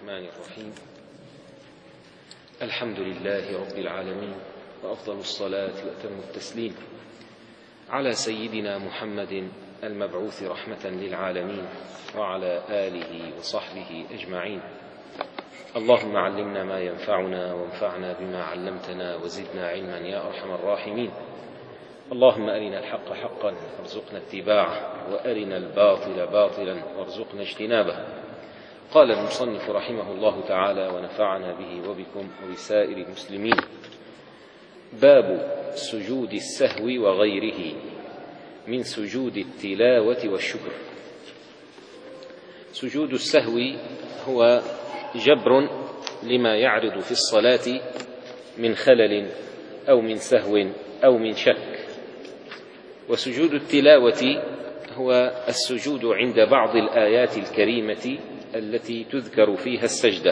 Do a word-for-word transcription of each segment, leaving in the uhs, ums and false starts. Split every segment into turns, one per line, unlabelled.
الرحمن الرحيم. الحمد لله رب العالمين، وأفضل الصلاة وأتم التسليم على سيدنا محمد المبعوث رحمة للعالمين وعلى آله وصحبه أجمعين. اللهم علمنا ما ينفعنا وانفعنا بما علمتنا وزدنا علما يا أرحم الراحمين. اللهم أرنا الحق حقا وارزقنا اتباعه، وأرنا الباطل باطلا وارزقنا اجتنابه. قال المصنف رحمه الله تعالى ونفعنا به وبكم وبسائر المسلمين: باب سجود السهو وغيره من سجود التلاوة والشكر. سجود السهو هو جبر لما يعرض في الصلاة من خلل أو من سهو أو من شك. وسجود التلاوة هو السجود عند بعض الآيات الكريمة التي تذكر فيها السجدة.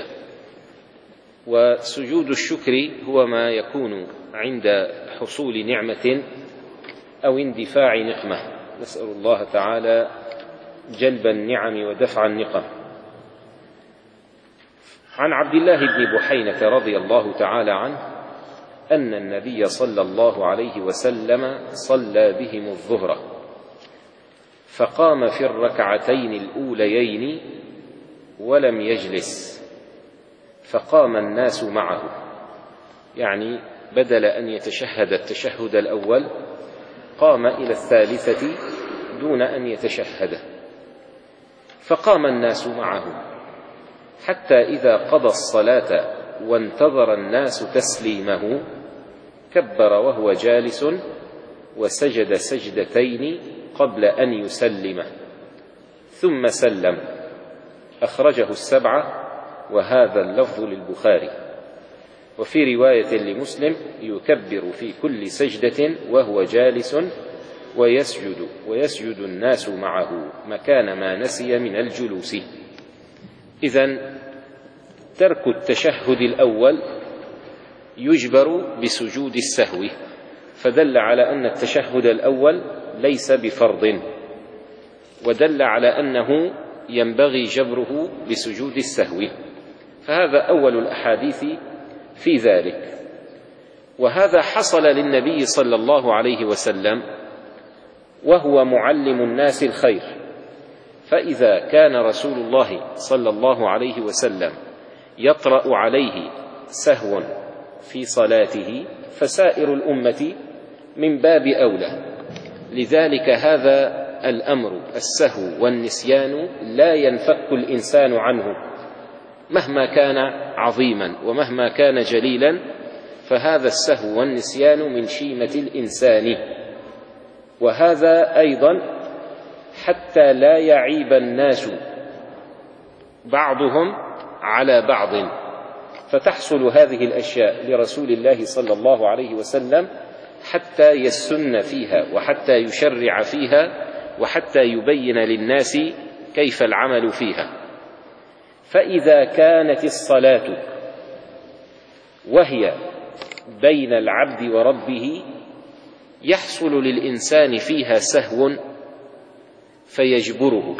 وسجود الشكر هو ما يكون عند حصول نعمة أو اندفاع نقمة، نسأل الله تعالى جلب النعم ودفع النقم. عن عبد الله بن بحينة رضي الله تعالى عنه أن النبي صلى الله عليه وسلم صلى بهم الظهر، فقام في الركعتين الأوليين ولم يجلس، فقام الناس معه، يعني بدل أن يتشهد التشهد الأول قام إلى الثالثة دون أن يتشهد، فقام الناس معه حتى إذا قضى الصلاة وانتظر الناس تسليمه كبر وهو جالس وسجد سجدتين قبل أن يسلم ثم سلم. أخرجه السبعة، وهذا اللفظ للبخاري. وفي رواية لمسلم: يكبر في كل سجدة وهو جالس ويسجد ويسجد الناس معه مكان ما نسي من الجلوس. إذن ترك التشهد الأول يجبر بسجود السهو، فدل على أن التشهد الأول ليس بفرض، ودل على أنه ينبغي جبره بسجود السهو، فهذا أول الأحاديث في ذلك. وهذا حصل للنبي صلى الله عليه وسلم وهو معلم الناس الخير، فإذا كان رسول الله صلى الله عليه وسلم يطرأ عليه سهو في صلاته فسائر الأمة من باب أولى. لذلك هذا الأمر السهو والنسيان لا ينفك الإنسان عنه مهما كان عظيما ومهما كان جليلا، فهذا السهو والنسيان من شيمة الإنسان. وهذا أيضا حتى لا يعيب الناس بعضهم على بعض، فتحصل هذه الأشياء لرسول الله صلى الله عليه وسلم حتى يسن فيها وحتى يشرع فيها وحتى يبين للناس كيف العمل فيها. فإذا كانت الصلاة وهي بين العبد وربه يحصل للإنسان فيها سهو فيجبره،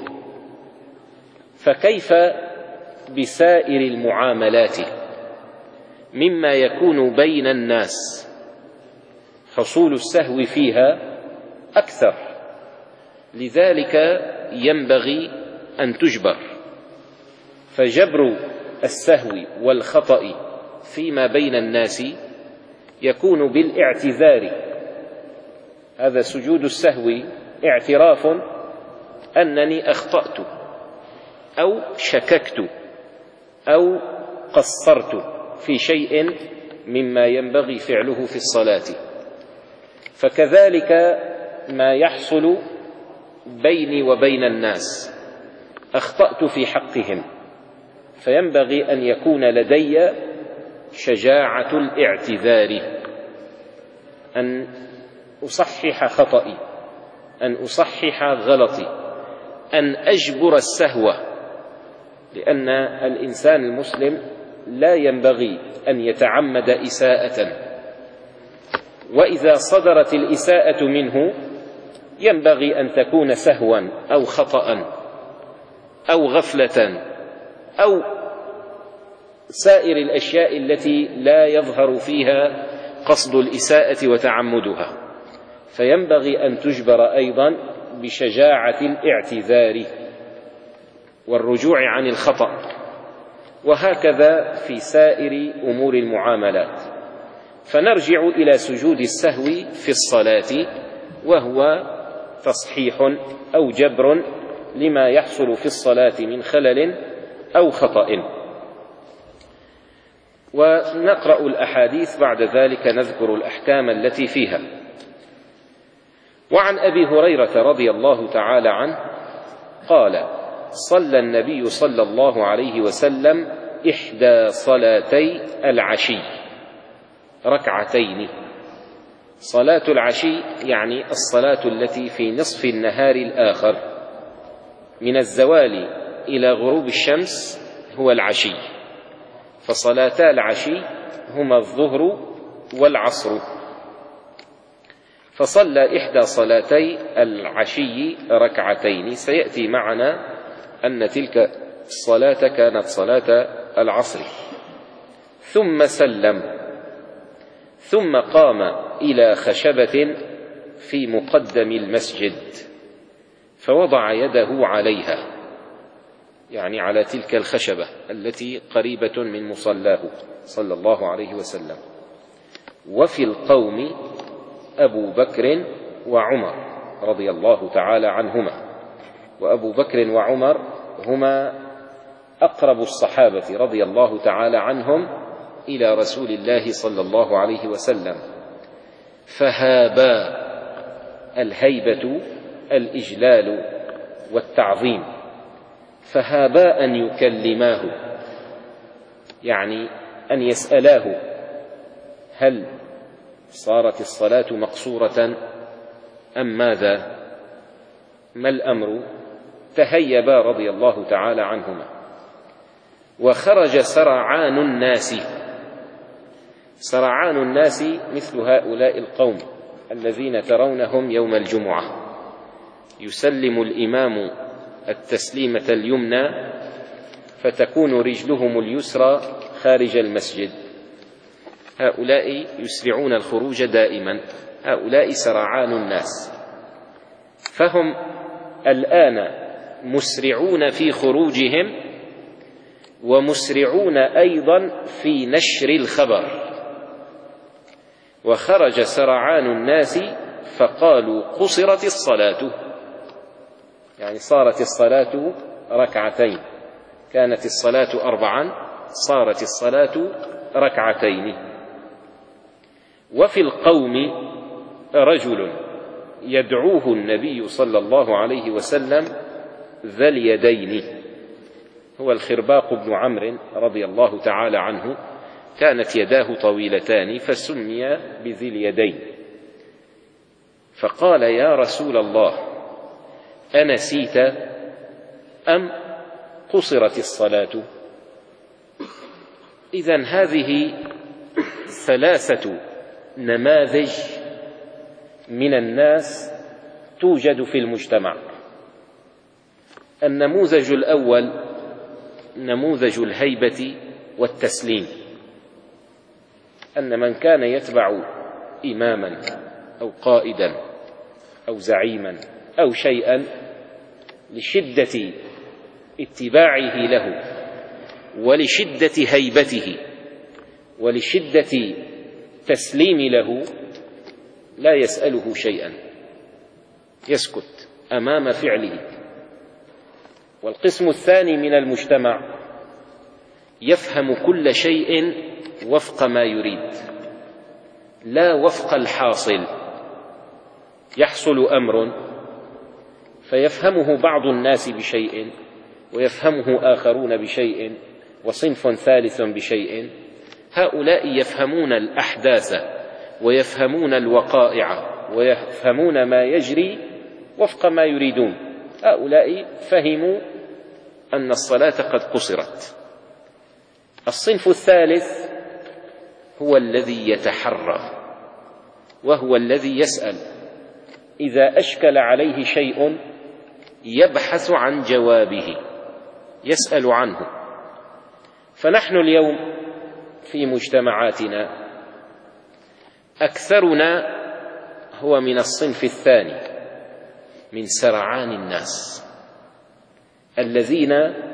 فكيف بسائر المعاملات مما يكون بين الناس حصول السهو فيها أكثر؟ لذلك ينبغي أن تجبر. فجبر السهو والخطأ فيما بين الناس يكون بالاعتذار. هذا سجود السهو اعتراف أنني أخطأت أو شككت أو قصرت في شيء مما ينبغي فعله في الصلاة. فكذلك ما يحصل بيني وبين الناس، أخطأت في حقهم، فينبغي أن يكون لدي شجاعة الاعتذار، أن أصحح خطئي، أن أصحح غلطي، أن أجبر السهو، لأن الإنسان المسلم لا ينبغي أن يتعمد إساءة، وإذا صدرت الإساءة منه ينبغي أن تكون سهوا أو خطأ أو غفلة أو سائر الأشياء التي لا يظهر فيها قصد الإساءة وتعمدها، فينبغي أن تجبر أيضا بشجاعة الاعتذار والرجوع عن الخطأ، وهكذا في سائر أمور المعاملات. فنرجع إلى سجود السهو في الصلاة، وهو تصحيح أو جبر لما يحصل في الصلاة من خلل أو خطأ. ونقرأ الأحاديث بعد ذلك نذكر الأحكام التي فيها. وعن أبي هريرة رضي الله تعالى عنه قال: صلى النبي صلى الله عليه وسلم إحدى صلاتي العشي ركعتين. صلاة العشي يعني الصلاة التي في نصف النهار الآخر من الزوال إلى غروب الشمس هو العشي، فصلاتا العشي هما الظهر والعصر. فصلى إحدى صلاتي العشي ركعتين. سيأتي معنا أن تلك الصلاة كانت صلاة العصر. ثم سلم، ثم قام إلى خشبة في مقدم المسجد فوضع يده عليها، يعني على تلك الخشبة التي قريبة من مصلاه صلى الله عليه وسلم. وفي القوم أبو بكر وعمر رضي الله تعالى عنهما، وأبو بكر وعمر هما أقرب الصحابة رضي الله تعالى عنهم إلى رسول الله صلى الله عليه وسلم، فهابا، الهيبة الإجلال والتعظيم، فهابا أن يكلماه، يعني أن يسألاه: هل صارت الصلاة مقصورة أم ماذا؟ ما الأمر؟ تهيبا رضي الله تعالى عنهما. وخرج سرعان الناس. سرعان الناس مثل هؤلاء القوم الذين ترونهم يوم الجمعة يسلم الإمام التسليمة اليمنى فتكون رجلهم اليسرى خارج المسجد، هؤلاء يسرعون الخروج دائما، هؤلاء سرعان الناس. فهم الآن مسرعون في خروجهم ومسرعون أيضا في نشر الخبر. وخرج سرعان الناس فقالوا: قصرت الصلاة، يعني صارت الصلاة ركعتين، كانت الصلاة أربعا صارت الصلاة ركعتين. وفي القوم رجل يدعوه النبي صلى الله عليه وسلم ذا اليدين، هو الخرباق بن عمرو رضي الله تعالى عنه، كانت يداه طويلتان فسمي بذي اليدين. فقال: يا رسول الله، أنسيت أم قصرت الصلاة؟ إذن هذه ثلاثة نماذج من الناس توجد في المجتمع. النموذج الأول نموذج الهيبة والتسليم، أن من كان يتبع إماما أو قائدا أو زعيما أو شيئا لشدة اتباعه له ولشدة هيبته ولشدة تسليم له لا يسأله شيئا، يسكت أمام فعله. والقسم الثاني من المجتمع يفهم كل شيء وفق ما يريد لا وفق الحاصل. يحصل أمر فيفهمه بعض الناس بشيء ويفهمه آخرون بشيء وصنف ثالث بشيء. هؤلاء يفهمون الأحداث ويفهمون الوقائع ويفهمون ما يجري وفق ما يريدون. هؤلاء فهموا أن الصلاة قد قصرت. الصنف الثالث هو الذي يتحرى، وهو الذي يسأل إذا أشكل عليه شيء يبحث عن جوابه، يسأل عنه. فنحن اليوم في مجتمعاتنا أكثرنا هو من الصنف الثاني من سرعان الناس، الذين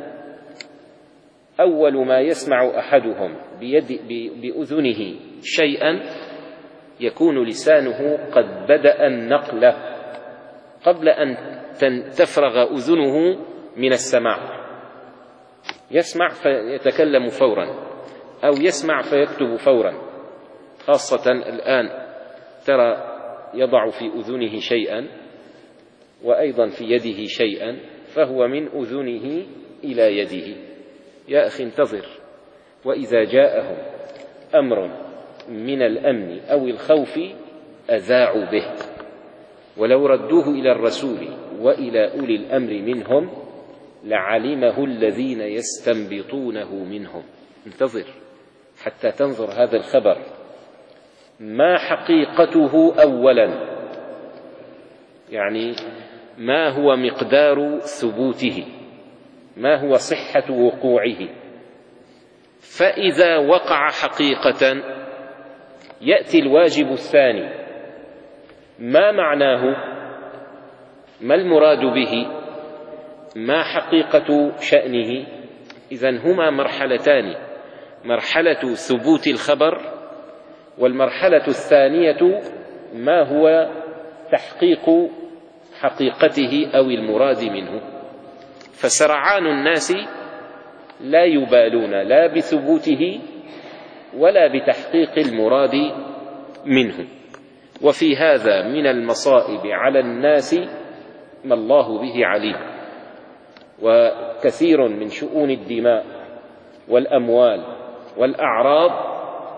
أول ما يسمع أحدهم بيد بأذنه شيئا يكون لسانه قد بدأ النقل قبل أن تفرغ أذنه من السماع. يسمع فيتكلم فورا، أو يسمع فيكتب فورا، خاصة الآن ترى يضع في أذنه شيئا وأيضا في يده شيئا، فهو من أذنه إلى يده. يا أخي انتظر، وإذا جاءهم أمر من الأمن أو الخوف أذاعوا به، ولو ردوه إلى الرسول وإلى أولي الأمر منهم لعلمه الذين يستنبطونه منهم. انتظر حتى تنظر هذا الخبر ما حقيقته أولا، يعني ما هو مقدار ثبوته، ما هو صحة وقوعه. فإذا وقع حقيقة يأتي الواجب الثاني، ما معناه، ما المراد به، ما حقيقة شأنه. إذن هما مرحلتان، مرحلة ثبوت الخبر، والمرحلة الثانية ما هو تحقيق حقيقته أو المراد منه. فسرعان الناس لا يبالون لا بثبوته ولا بتحقيق المراد منه. وفي هذا من المصائب على الناس ما الله به عليم. وكثير من شؤون الدماء والأموال والأعراض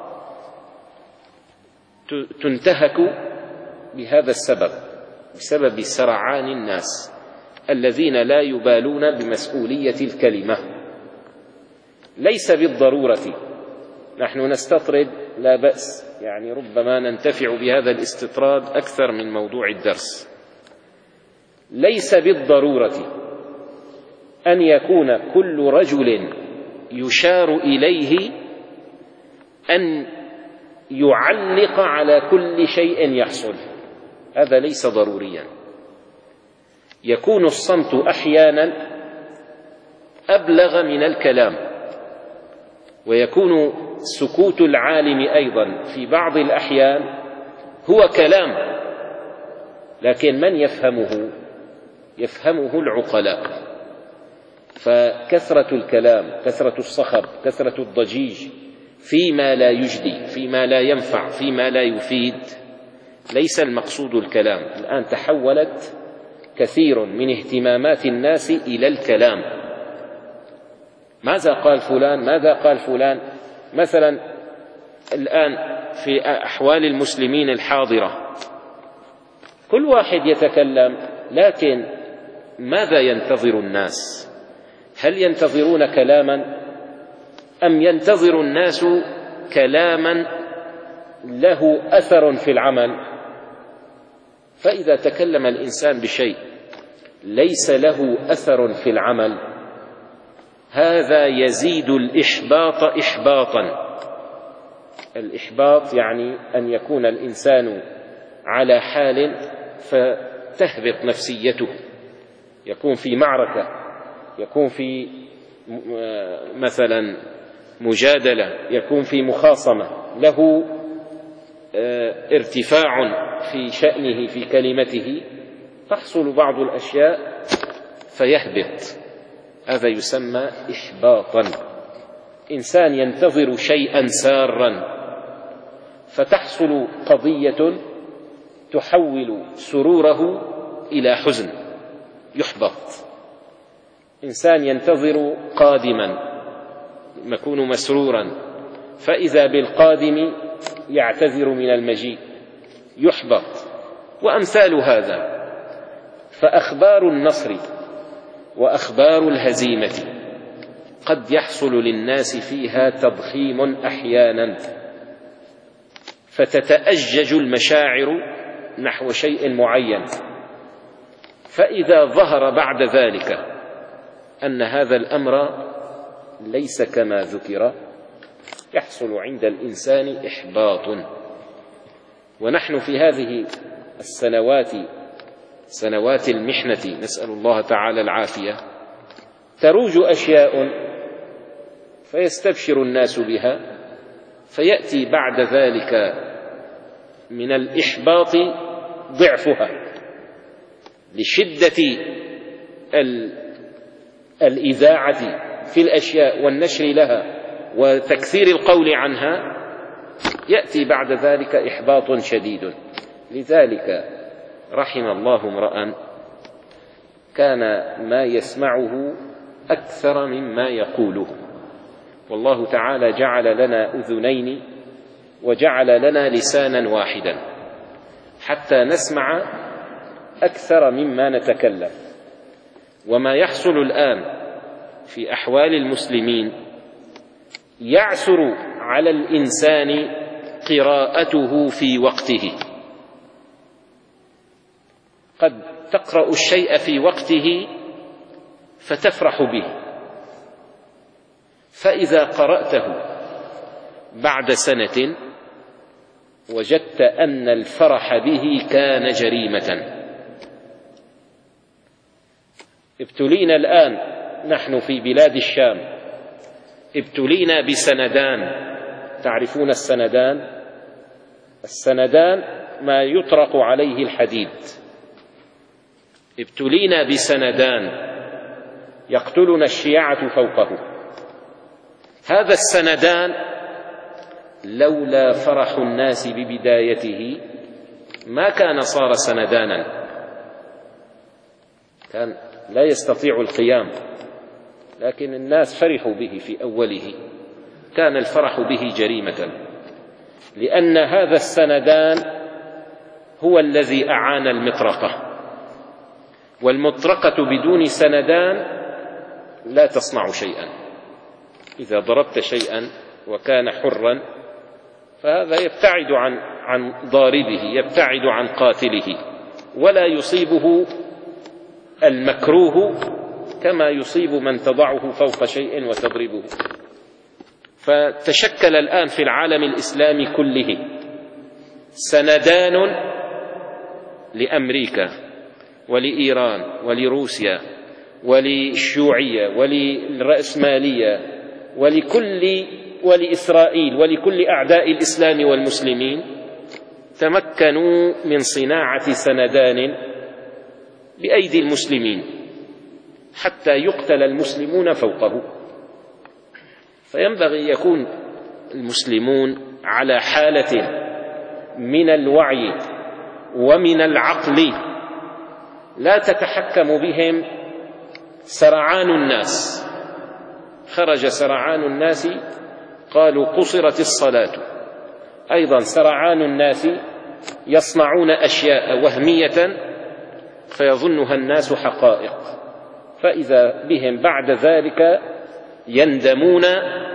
تنتهك بهذا السبب، بسبب سرعان الناس الذين لا يبالون بمسؤولية الكلمة. ليس بالضرورة، نحن نستطرد لا بأس، يعني ربما ننتفع بهذا الاستطراد أكثر من موضوع الدرس. ليس بالضرورة أن يكون كل رجل يشار إليه أن يعلق على كل شيء يحصل، هذا ليس ضروريا. يكون الصمت أحيانا أبلغ من الكلام، ويكون سكوت العالم أيضا في بعض الأحيان هو كلام، لكن من يفهمه؟ يفهمه العقلاء. فكثرة الكلام، كثرة الصخب، كثرة الضجيج فيما لا يجدي، فيما لا ينفع، فيما لا يفيد، ليس المقصود الكلام. الآن تحولت كثير من اهتمامات الناس إلى الكلام. ماذا قال فلان؟ ماذا قال فلان؟ مثلا الآن في أحوال المسلمين الحاضرة كل واحد يتكلم، لكن ماذا ينتظر الناس؟ هل ينتظرون كلاما أم ينتظر الناس كلاما له أثر في العمل؟ فإذا تكلم الإنسان بشيء ليس له أثر في العمل هذا يزيد الإحباط إحباطا. الإحباط يعني أن يكون الإنسان على حال فتهبط نفسيته، يكون في معركة، يكون في مثلا مجادلة، يكون في مخاصمة، له ارتفاع في شأنه في كلمته، تحصل بعض الأشياء فيهبط، هذا يسمى إحباطا. إنسان ينتظر شيئا سارا فتحصل قضية تحول سروره إلى حزن، يحبط. إنسان ينتظر قادما يكون مسرورا، فإذا بالقادم يعتذر من المجيء، يحبط. وأمثال هذا. فأخبار النصر وأخبار الهزيمة قد يحصل للناس فيها تضخيم أحيانا، فتتأجج المشاعر نحو شيء معين، فإذا ظهر بعد ذلك أن هذا الأمر ليس كما ذكر يحصل عند الإنسان إحباط. ونحن في هذه السنوات سنوات المحنة نسأل الله تعالى العافية تروج أشياء فيستبشر الناس بها، فيأتي بعد ذلك من الإحباط ضعفها لشدة الإذاعة في الأشياء والنشر لها وتكثير القول عنها، يأتي بعد ذلك إحباط شديد. لذلك رحم الله امرأ كان ما يسمعه أكثر مما يقوله. والله تعالى جعل لنا أذنين وجعل لنا لسانا واحدا حتى نسمع أكثر مما نتكلم. وما يحصل الآن في أحوال المسلمين يعسر على الإنسان قراءته في وقته. قد تقرأ الشيء في وقته فتفرح به، فإذا قرأته بعد سنة وجدت أن الفرح به كان جريمة. ابتلينا الآن نحن في بلاد الشام، ابتلينا بسندان. تعرفون السندان؟ السندان ما يطرق عليه الحديد. ابتلينا بسندان يقتلنا الشيعة فوقه. هذا السندان لولا فرح الناس ببدايته ما كان صار سندانا، كان لا يستطيع القيام، لكن الناس فرحوا به في أوله، كان الفرح به جريمة، لأن هذا السندان هو الذي أعان المطرقة، والمطرقة بدون سندان لا تصنع شيئا. إذا ضربت شيئا وكان حرا فهذا يبتعد عن عن ضاربه، يبتعد عن قاتله، ولا يصيبه المكروه كما يصيب من تضعه فوق شيء وتضربه. فتشكل الآن في العالم الإسلامي كله سندان لأمريكا ولإيران ولروسيا وللشيوعية وللرأسمالية ولكل ولإسرائيل ولكل أعداء الإسلام والمسلمين. تمكنوا من صناعة سندان بأيدي المسلمين حتى يقتل المسلمون فوقه. فينبغي يكون المسلمون على حالة من الوعي ومن العقل لا تتحكم بهم سرعان الناس. خرج سرعان الناس قالوا قصرت الصلاة. أيضا سرعان الناس يصنعون أشياء وهمية فيظنها الناس حقائق، فإذا بهم بعد ذلك يندمون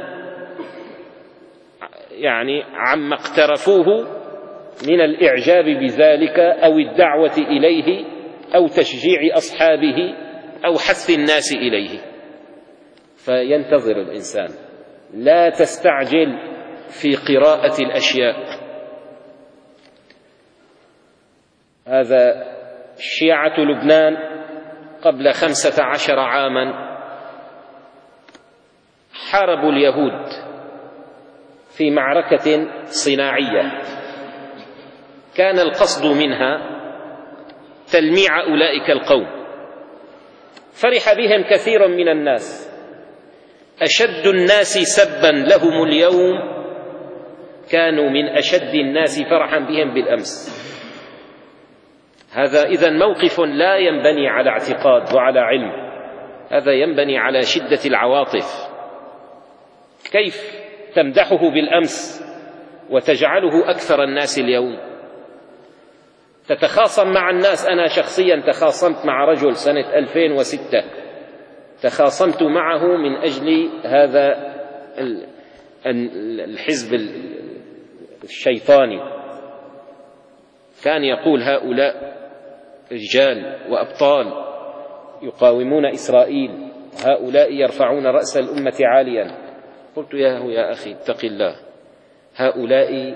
يعني عما اقترفوه من الإعجاب بذلك أو الدعوة إليه أو تشجيع أصحابه أو حث الناس إليه. فينتظر الإنسان، لا تستعجل في قراءة الأشياء. هذا شيعة لبنان قبل خمسة عشر عاما حاربوا اليهود في معركة صناعية كان القصد منها تلميع أولئك القوم. فرح بهم كثير من الناس، أشد الناس سبا لهم اليوم كانوا من أشد الناس فرحا بهم بالأمس. هذا إذن موقف لا ينبني على اعتقاد وعلى علم، هذا ينبني على شدة العواطف. كيف تمدحه بالأمس وتجعله أكثر الناس اليوم؟ تتخاصم مع الناس. أنا شخصيا تخاصمت مع رجل سنة ألفين وستة، تخاصمت معه من أجل هذا الحزب الشيطاني. كان يقول هؤلاء رجال وأبطال يقاومون إسرائيل هؤلاء يرفعون رأس الأمة عاليا. قلت يا يا أخي اتق الله، هؤلاء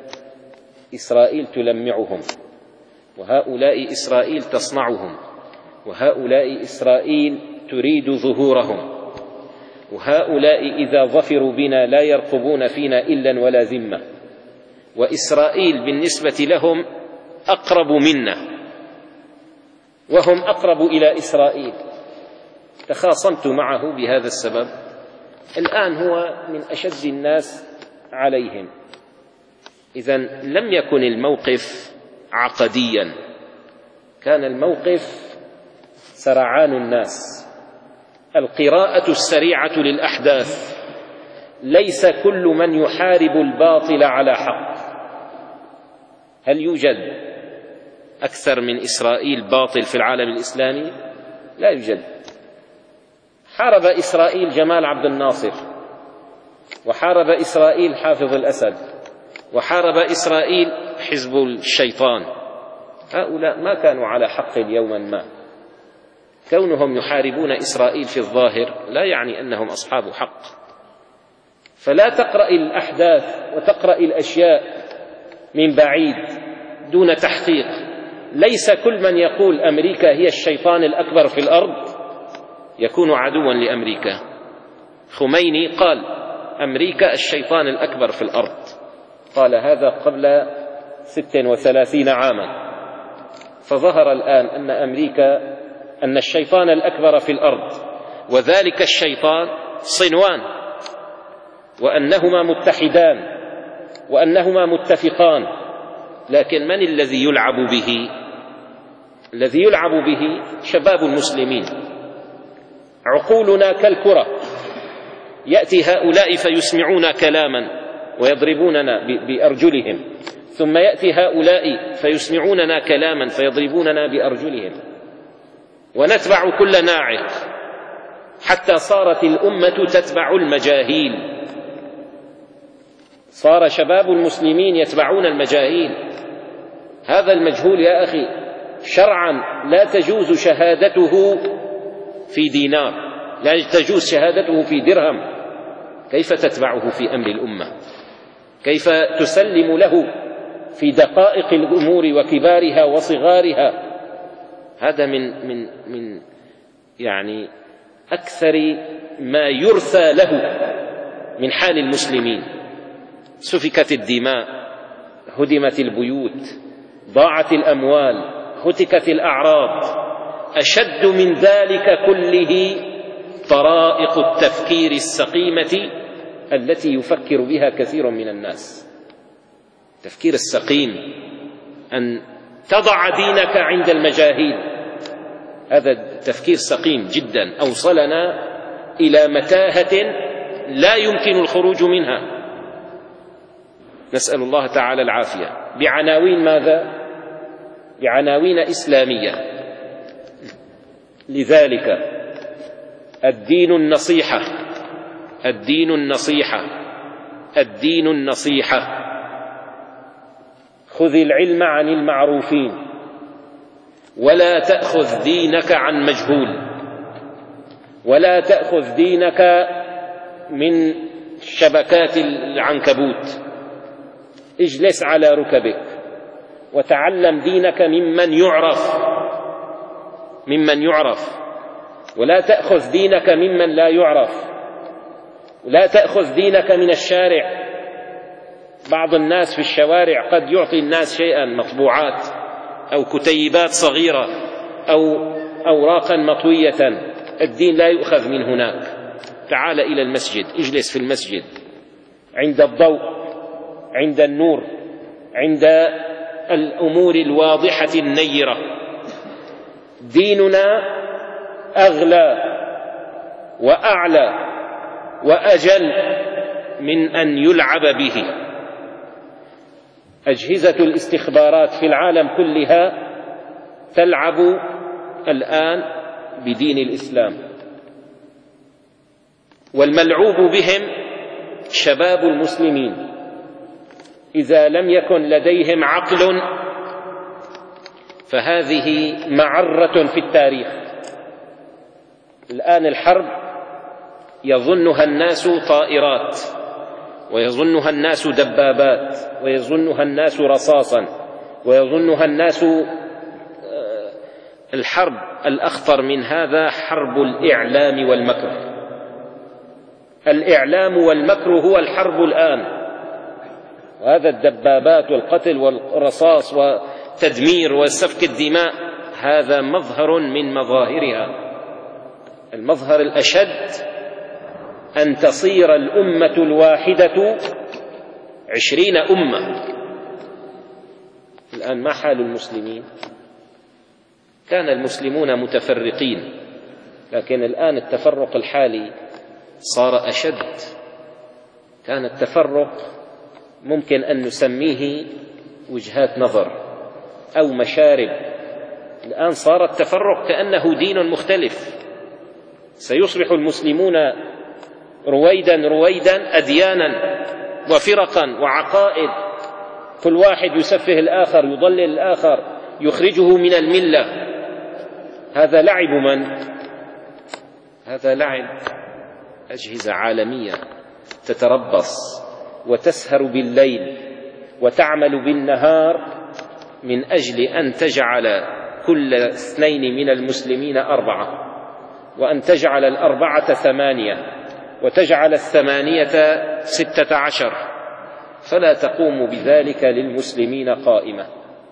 إسرائيل تلمعهم، وهؤلاء إسرائيل تصنعهم، وهؤلاء إسرائيل تريد ظهورهم، وهؤلاء إذا ظفروا بنا لا يرقبون فينا إلا ولا ذمة، وإسرائيل بالنسبة لهم أقرب منا وهم أقرب إلى إسرائيل. تخاصمت معه بهذا السبب. الآن هو من أشد الناس عليهم. إذن لم يكن الموقف عقديا، كان الموقف سرعان الناس، القراءة السريعة للأحداث. ليس كل من يحارب الباطل على حق. هل يوجد أكثر من إسرائيل باطل في العالم الإسلامي؟ لا يوجد. حارب إسرائيل جمال عبد الناصر، وحارب إسرائيل حافظ الأسد، وحارب إسرائيل حزب الشيطان. هؤلاء ما كانوا على حق يوما ما. كونهم يحاربون إسرائيل في الظاهر لا يعني أنهم أصحاب حق. فلا تقرأ الأحداث وتقرأ الأشياء من بعيد دون تحقيق. ليس كل من يقول أمريكا هي الشيطان الأكبر في الأرض يكون عدوا لأمريكا. خميني قال أمريكا الشيطان الأكبر في الأرض، قال هذا قبل ست وثلاثين عاما. فظهر الآن أن أمريكا أن الشيطان الأكبر في الأرض وذلك الشيطان صنوان، وأنهما متحدان وأنهما متفقان. لكن من الذي يلعب به؟ الذي يلعب به شباب المسلمين. عقولنا كالكرة، يأتي هؤلاء فيسمعون كلاما ويضربوننا بأرجلهم، ثم يأتي هؤلاء فيسمعوننا كلاما فيضربوننا بأرجلهم، ونتبع كل ناعق حتى صارت الأمة تتبع المجاهيل. صار شباب المسلمين يتبعون المجاهيل. هذا المجهول يا أخي شرعا لا تجوز شهادته في دينار، لا تجوز شهادته في درهم. كيف تتبعه في أمر الأمة؟ كيف تسلم له في دقائق الأمور وكبارها وصغارها؟ هذا من من من يعني أكثر ما يرثى له من حال المسلمين. سفكت الدماء، هدمت البيوت، ضاعت الأموال، هتكت الأعراض. أشد من ذلك كله طرائق التفكير السقيمة التي يفكر بها كثير من الناس. التفكير السقيم أن تضع دينك عند المجاهيل، هذا تفكير سقيم جدا أوصلنا إلى متاهة لا يمكن الخروج منها. نسأل الله تعالى العافية. بعناوين ماذا؟ بعناوين إسلامية. لذلك الدين النصيحة، الدين النصيحة، الدين النصيحة. خذ العلم عن المعروفين ولا تأخذ دينك عن مجهول، ولا تأخذ دينك من شبكات العنكبوت. اجلس على ركبك وتعلم دينك ممن يعرف، ممن يعرف، ولا تأخذ دينك ممن لا يعرف، ولا تأخذ دينك من الشارع. بعض الناس في الشوارع قد يعطي الناس شيئا، مطبوعات أو كتيبات صغيرة أو أوراقا مطوية. الدين لا يؤخذ من هناك. تعال إلى المسجد، اجلس في المسجد عند الضوء، عند النور، عند الأمور الواضحة النيرة. ديننا أغلى وأعلى وأجل من أن يلعب به. أجهزة الاستخبارات في العالم كلها تلعب الآن بدين الإسلام، والملعوب بهم شباب المسلمين. إذا لم يكن لديهم عقل فهذه معرة في التاريخ، الآن الحرب يظنها الناس طائرات، ويظنها الناس دبابات، ويظنها الناس رصاصا، ويظنها الناس الحرب الأخطر من هذا حرب الإعلام والمكر. الإعلام والمكر هو الحرب الآن، وهذا الدبابات والقتل والرصاص وتدمير وسفك الدماء هذا مظهر من مظاهرها. المظهر الأشد أن تصير الأمة الواحدة عشرين أمة. الآن ما حال المسلمين؟ كان المسلمون متفرقين، لكن الآن التفرق الحالي صار أشد. كان التفرق ممكن أن نسميه وجهات نظر أو مشارب، الآن صار التفرق كأنه دين مختلف. سيصبح المسلمون رويدا رويدا أديانا وفرقا وعقائد، كل واحد يسفه الآخر، يضلل الآخر، يخرجه من الملة. هذا لعب من؟ هذا لعب أجهزة عالمية تتربص وتسهر بالليل وتعمل بالنهار من أجل أن تجعل كل اثنين من المسلمين أربعة، وأن تجعل الأربعة ثمانية، وتجعل الثمانية ستة عشر، فلا تقوم بذلك للمسلمين قائمة.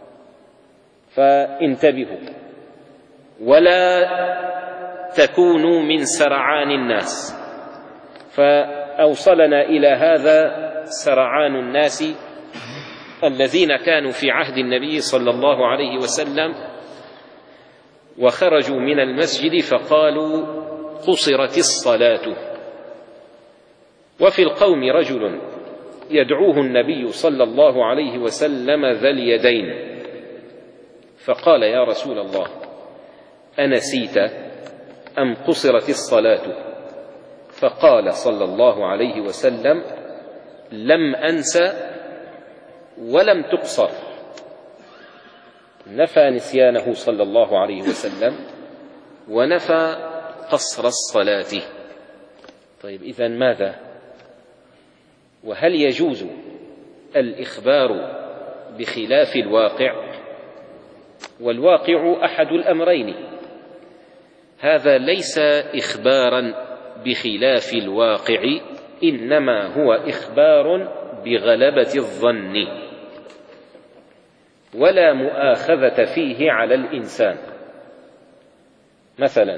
فانتبهوا ولا تكونوا من سرعان الناس. فأوصلنا إلى هذا سرعان الناس الذين كانوا في عهد النبي صلى الله عليه وسلم، وخرجوا من المسجد فقالوا قصرت الصلاة. وفي القوم رجل يدعوه النبي صلى الله عليه وسلم ذا اليدين، فقال يا رسول الله أنسيت أم قصرت الصلاة؟ فقال صلى الله عليه وسلم لم أنس ولم تقصر. نفى نسيانه صلى الله عليه وسلم ونفى قصر الصلاة. طيب إذن ماذا؟ وهل يجوز الإخبار بخلاف الواقع؟ والواقع أحد الأمرين، هذا ليس إخبارا بخلاف الواقع، إنما هو إخبار بغلبة الظن، ولا مؤاخذة فيه على الإنسان. مثلا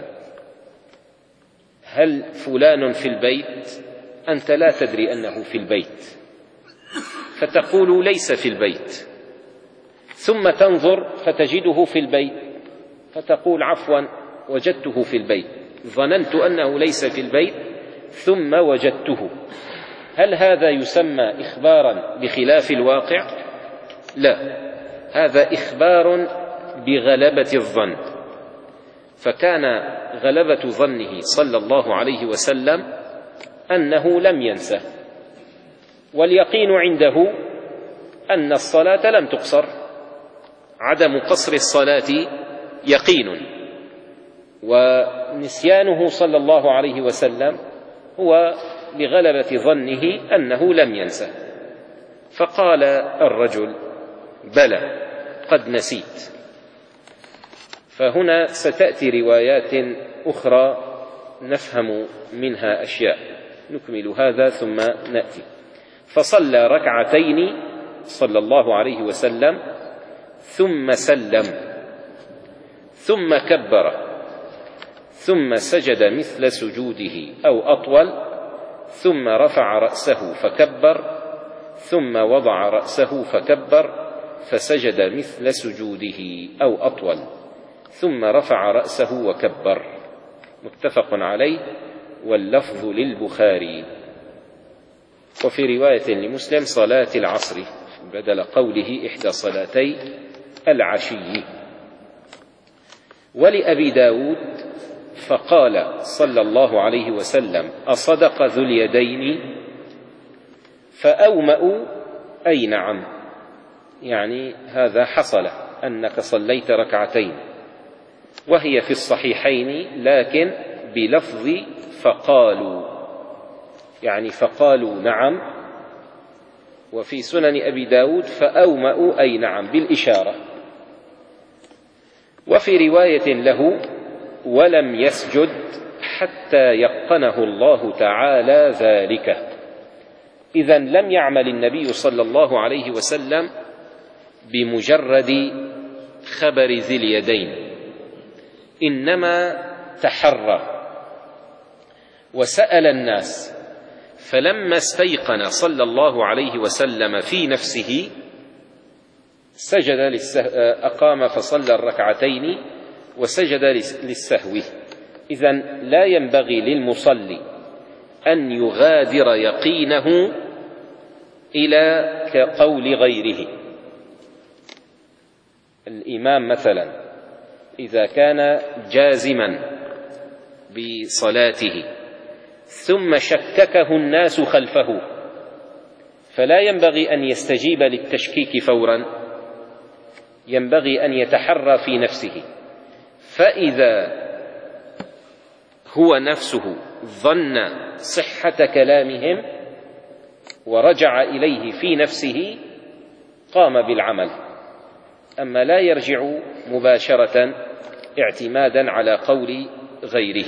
هل فلان في البيت؟ أنت لا تدري أنه في البيت، فتقول ليس في البيت، ثم تنظر فتجده في البيت، فتقول عفوا وجدته في البيت، ظننت أنه ليس في البيت ثم وجدته. هل هذا يسمى إخبارا بخلاف الواقع؟ لا، هذا إخبار بغلبة الظن. فكان غلبة ظنه صلى الله عليه وسلم أنه لم ينسه، واليقين عنده أن الصلاة لم تقصر، عدم قصر الصلاة يقين، ونسيانه صلى الله عليه وسلم هو بغلبة ظنه أنه لم ينسه. فقال الرجل بلى قد نسيت. فهنا ستأتي روايات أخرى نفهم منها أشياء، نكمل هذا ثم نأتي. فصلى ركعتين صلى الله عليه وسلم ثم سلم ثم كبر ثم سجد مثل سجوده أو أطول، ثم رفع رأسه فكبر ثم وضع رأسه فكبر فسجد مثل سجوده أو أطول، ثم رفع رأسه وكبر. متفق عليه، واللفظ للبخاري. وفي رواية لمسلم صلاة العصر بدل قوله إحدى صلاتي العشي. ولأبي داود فقال صلى الله عليه وسلم أصدق ذو اليدين؟ فأومأوا أي نعم، يعني هذا حصل أنك صليت ركعتين، وهي في الصحيحين لكن بلفظ فقالوا، يعني فقالوا نعم، وفي سنن أبي داود فأومأوا أي نعم بالإشارة. وفي رواية له ولم يسجد حتى يقنه الله تعالى ذلك. إذن لم يعمل النبي صلى الله عليه وسلم بمجرد خبر ذي اليدين، إنما تحرى وسأل الناس، فلما استيقن صلى الله عليه وسلم في نفسه سجد للسهو، أقام فصلى الركعتين وسجد للسهو. إذن لا ينبغي للمصلي أن يغادر يقينه إلى كقول غيره. الإمام مثلا إذا كان جازما بصلاته ثم شككه الناس خلفه، فلا ينبغي أن يستجيب للتشكيك فورا، ينبغي أن يتحرى في نفسه. فإذا هو نفسه ظن صحة كلامهم ورجع إليه في نفسه قام بالعمل، أما لا يرجع مباشرة اعتمادا على قول غيره.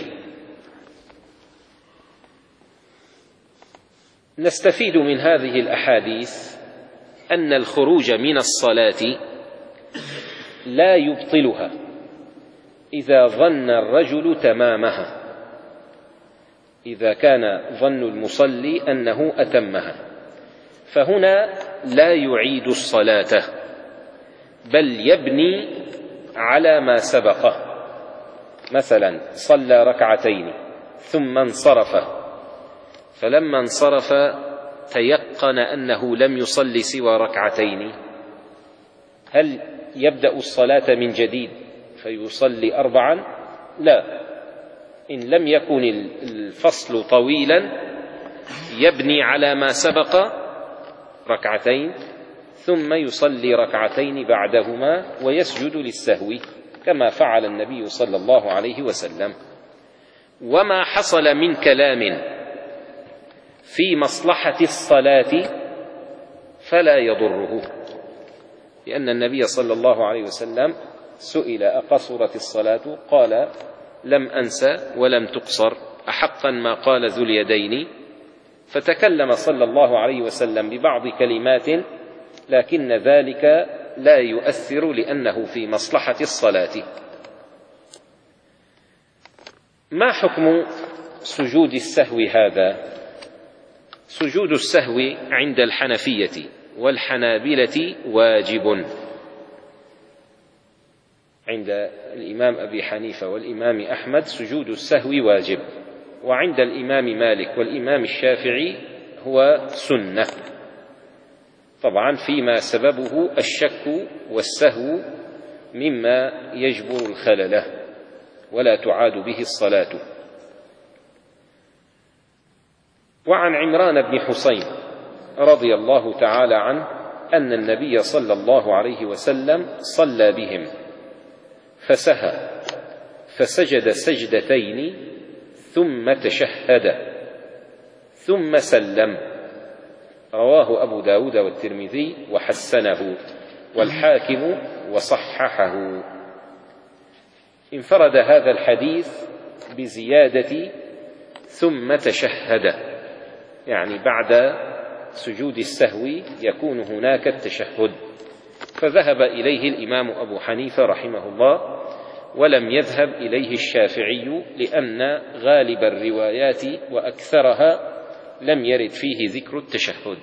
نستفيد من هذه الأحاديث أن الخروج من الصلاة لا يبطلها إذا ظن الرجل تمامها، إذا كان ظن المصلي أنه أتمها، فهنا لا يعيد الصلاة بل يبني على ما سبقه. مثلا صلى ركعتين ثم انصرف، فلما انصرف تيقن أنه لم يصلي سوى ركعتين، هل يبدأ الصلاة من جديد فيصلي أربعا؟ لا، إن لم يكن الفصل طويلا يبني على ما سبق ركعتين ثم يصلي ركعتين بعدهما ويسجد للسهو كما فعل النبي صلى الله عليه وسلم. وما حصل من كلام في مصلحة الصلاة فلا يضره، لأن النبي صلى الله عليه وسلم سئل أقصرت الصلاة؟ قال لم أنسى ولم تقصر، أحقا ما قال ذو اليدين. فتكلم صلى الله عليه وسلم ببعض كلمات، لكن ذلك لا يؤثر لأنه في مصلحة الصلاة. ما حكم سجود السهو هذا؟ سجود السهو عند الحنفية والحنابلة واجب، عند الإمام أبي حنيفة والإمام أحمد سجود السهو واجب، وعند الإمام مالك والإمام الشافعي هو سنة، طبعا فيما سببه الشك والسهو مما يجبر الخلل ولا تعاد به الصلاة. وعن عمران بن حسين رضي الله تعالى عنه أن النبي صلى الله عليه وسلم صلى بهم فسهى فسجد سجدتين ثم تشهد ثم سلم، رواه أبو داود والترمذي وحسنه والحاكم وصححه. انفرد هذا الحديث بزيادة ثم تشهد، يعني بعد سجود السهو يكون هناك التشهد، فذهب إليه الإمام أبو حنيفة رحمه الله، ولم يذهب إليه الشافعي، لأن غالب الروايات وأكثرها لم يرد فيه ذكر التشهد.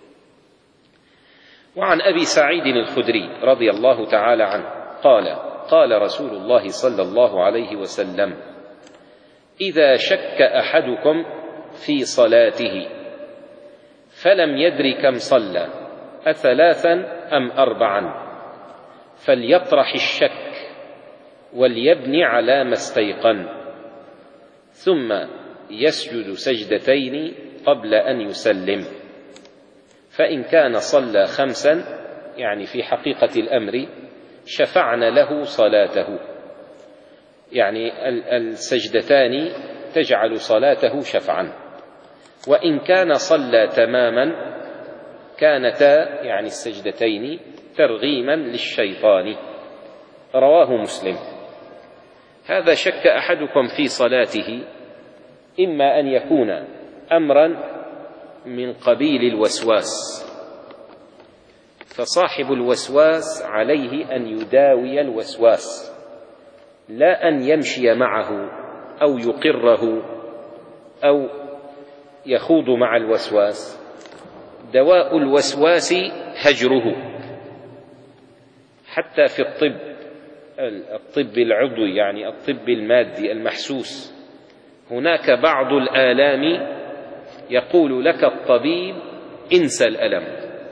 وعن أبي سعيد الخدري رضي الله تعالى عنه قال قال رسول الله صلى الله عليه وسلم: إذا شك أحدكم في صلاته فلم يدر كم صلى أثلاثا أم أربعا فليطرح الشك وليبني على ما استيقن، ثم يسجد سجدتين قبل أن يسلم، فإن كان صلى خمسا، يعني في حقيقة الأمر شفعن له صلاته، يعني السجدتان تجعل صلاته شفعا، وإن كان صلى تماما كانتا يعني السجدتين ترغيما للشيطان. رواه مسلم. هذا شك أحدكم في صلاته، إما أن يكون أمرا من قبيل الوسواس، فصاحب الوسواس عليه أن يداوي الوسواس، لا أن يمشي معه أو يقره أو يخوض مع الوسواس. دواء الوسواس هجره. حتى في الطب الطب العضوي يعني الطب المادي المحسوس، هناك بعض الآلام يقول لك الطبيب انسى الألم،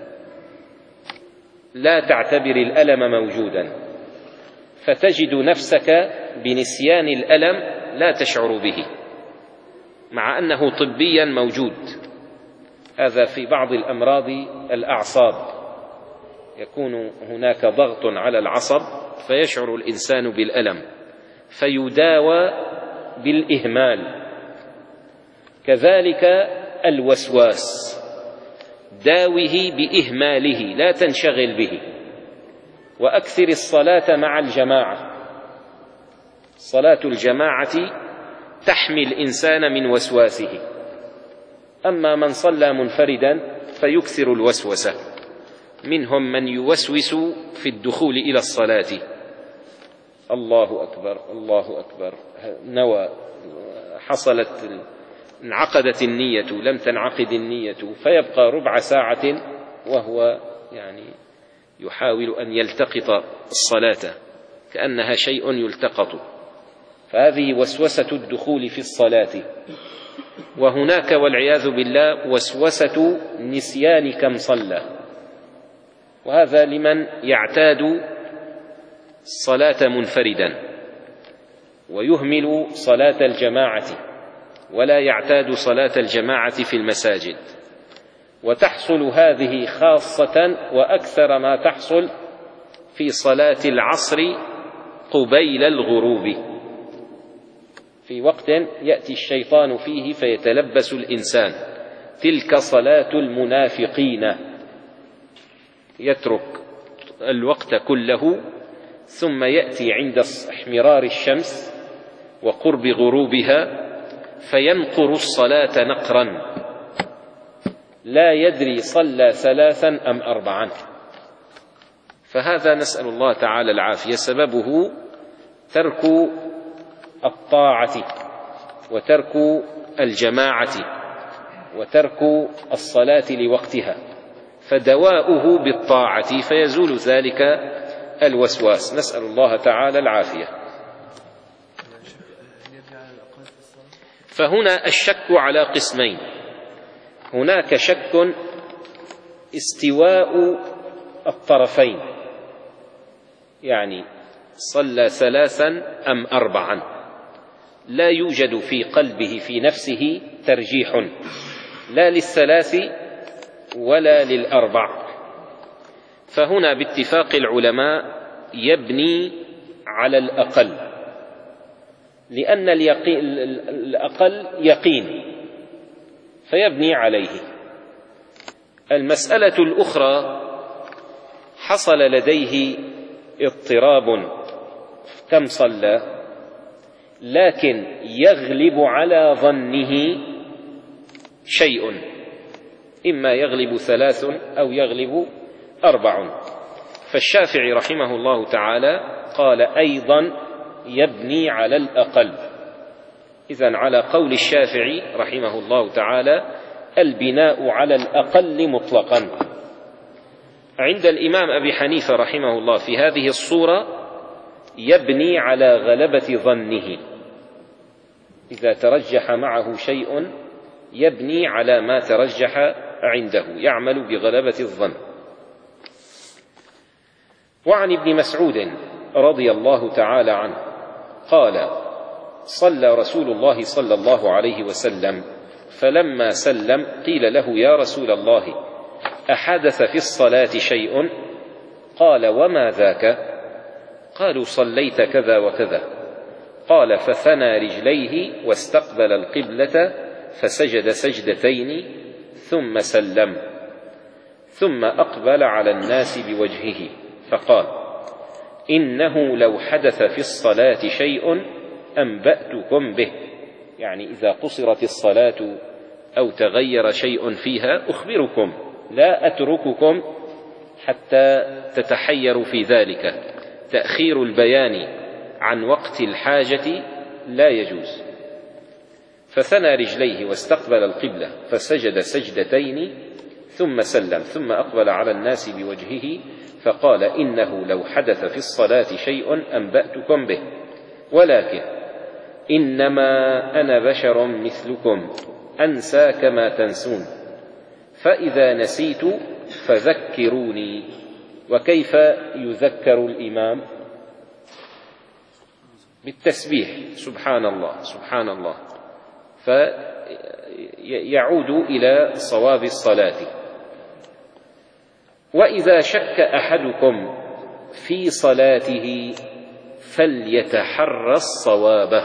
لا تعتبر الألم موجودا، فتجد نفسك بنسيان الألم لا تشعر به مع أنه طبيا موجود. هذا في بعض الأمراض الأعصاب، يكون هناك ضغط على العصب فيشعر الإنسان بالألم فيداوى بالإهمال. كذلك الوسواس داوه بإهماله، لا تنشغل به، وأكثر الصلاة مع الجماعة. صلاة الجماعة تحمي الإنسان من وسواسه، أما من صلى منفردا فيكثر الوسوسة. منهم من يوسوس في الدخول إلى الصلاة، الله أكبر الله أكبر، نوى، حصلت انعقدت النية، لم تنعقد النية، فيبقى ربع ساعة وهو يعني يحاول أن يلتقط الصلاة كأنها شيء يلتقط، فهذه وسوسة الدخول في الصلاة. وهناك والعياذ بالله وسوسة نسيان كم صلى، وهذا لمن يعتاد الصلاة منفردا ويهمل صلاة الجماعة ولا يعتاد صلاة الجماعة في المساجد. وتحصل هذه خاصة وأكثر ما تحصل في صلاة العصر قبيل الغروب، في وقت يأتي الشيطان فيه فيتلبس الإنسان. تلك صلاة المنافقين، يترك الوقت كله ثم يأتي عند احمرار الشمس وقرب غروبها فينقر الصلاة نقرا، لا يدري صلى ثلاثا أم أربعا. فهذا نسأل الله تعالى العافية، سببه ترك الطاعة وترك الجماعة وترك الصلاة لوقتها، فدواؤه بالطاعة فيزول ذلك الوسواس. نسأل الله تعالى العافية. فهنا الشك على قسمين، هناك شك استواء الطرفين، يعني صلى ثلاثا أم أربعا، لا يوجد في قلبه في نفسه ترجيح لا للثلاث ولا للأربع. فهنا باتفاق العلماء يبني على الأقل، لأن اليقين الأقل يقين فيبني عليه. المسألة الأخرى حصل لديه اضطراب كم صلى، لكن يغلب على ظنه شيء، إما يغلب ثلاث أو يغلب أربع. فالشافعي رحمه الله تعالى قال أيضا يبني على الأقل. إذن على قول الشافعي رحمه الله تعالى البناء على الأقل مطلقا. عند الإمام أبي حنيفة رحمه الله في هذه الصورة يبني على غلبة ظنه، إذا ترجح معه شيء يبني على ما ترجح عنده، يعمل بغلبة الظن. وعن ابن مسعود رضي الله تعالى عنه قال صلى رسول الله صلى الله عليه وسلم فلما سلم قيل له يا رسول الله أحدث في الصلاة شيء؟ قال وما ذاك؟ قالوا صليت كذا وكذا. قال فثنى رجليه واستقبل القبلة فسجد سجدتين ثم سلم، ثم أقبل على الناس بوجهه فقال إنه لو حدث في الصلاة شيء أنبأتكم به، يعني إذا قصرت الصلاة أو تغير شيء فيها أخبركم، لا أترككم حتى تتحيروا في ذلك. تأخير البيان عن وقت الحاجة لا يجوز. فثنى رجليه واستقبل القبلة فسجد سجدتين ثم سلم، ثم أقبل على الناس بوجهه فقال إنه لو حدث في الصلاة شيء أنبأتكم به، ولكن إنما أنا بشر مثلكم أنسى كما تنسون، فإذا نسيت فذكروني. وكيف يذكر الإمام؟ بالتسبيح سبحان الله سبحان الله، فيعود إلى صواب الصلاة. وإذا شك أحدكم في صلاته فليتحرى الصواب